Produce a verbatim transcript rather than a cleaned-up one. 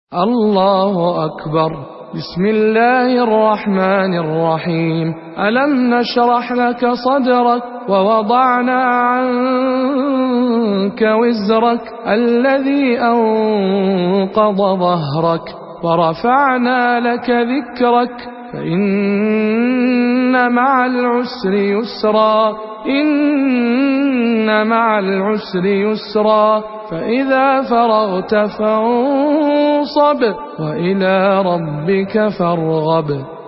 الله أكبر. بسم الله الرحمن الرحيم. ألم نشرح لك صدرك ووضعنا عنك وزرك الذي أنقض ظهرك ورفعنا لك ذكرك فإن مع العسر يسرا إن مع العسر يسرا فإذا فرغت فانصب وإلى ربك فارغب.